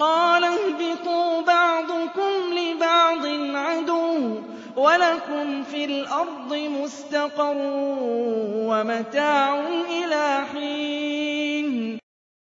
قَالَ اهْبِطُوا بَعْضُكُمْ لِبَعْضٍ عَدُوٌّ وَلَكُمْ فِي الْأَرْضِ مُسْتَقَرٌّ وَمَتَاعٌ إِلَىٰ حِينٍ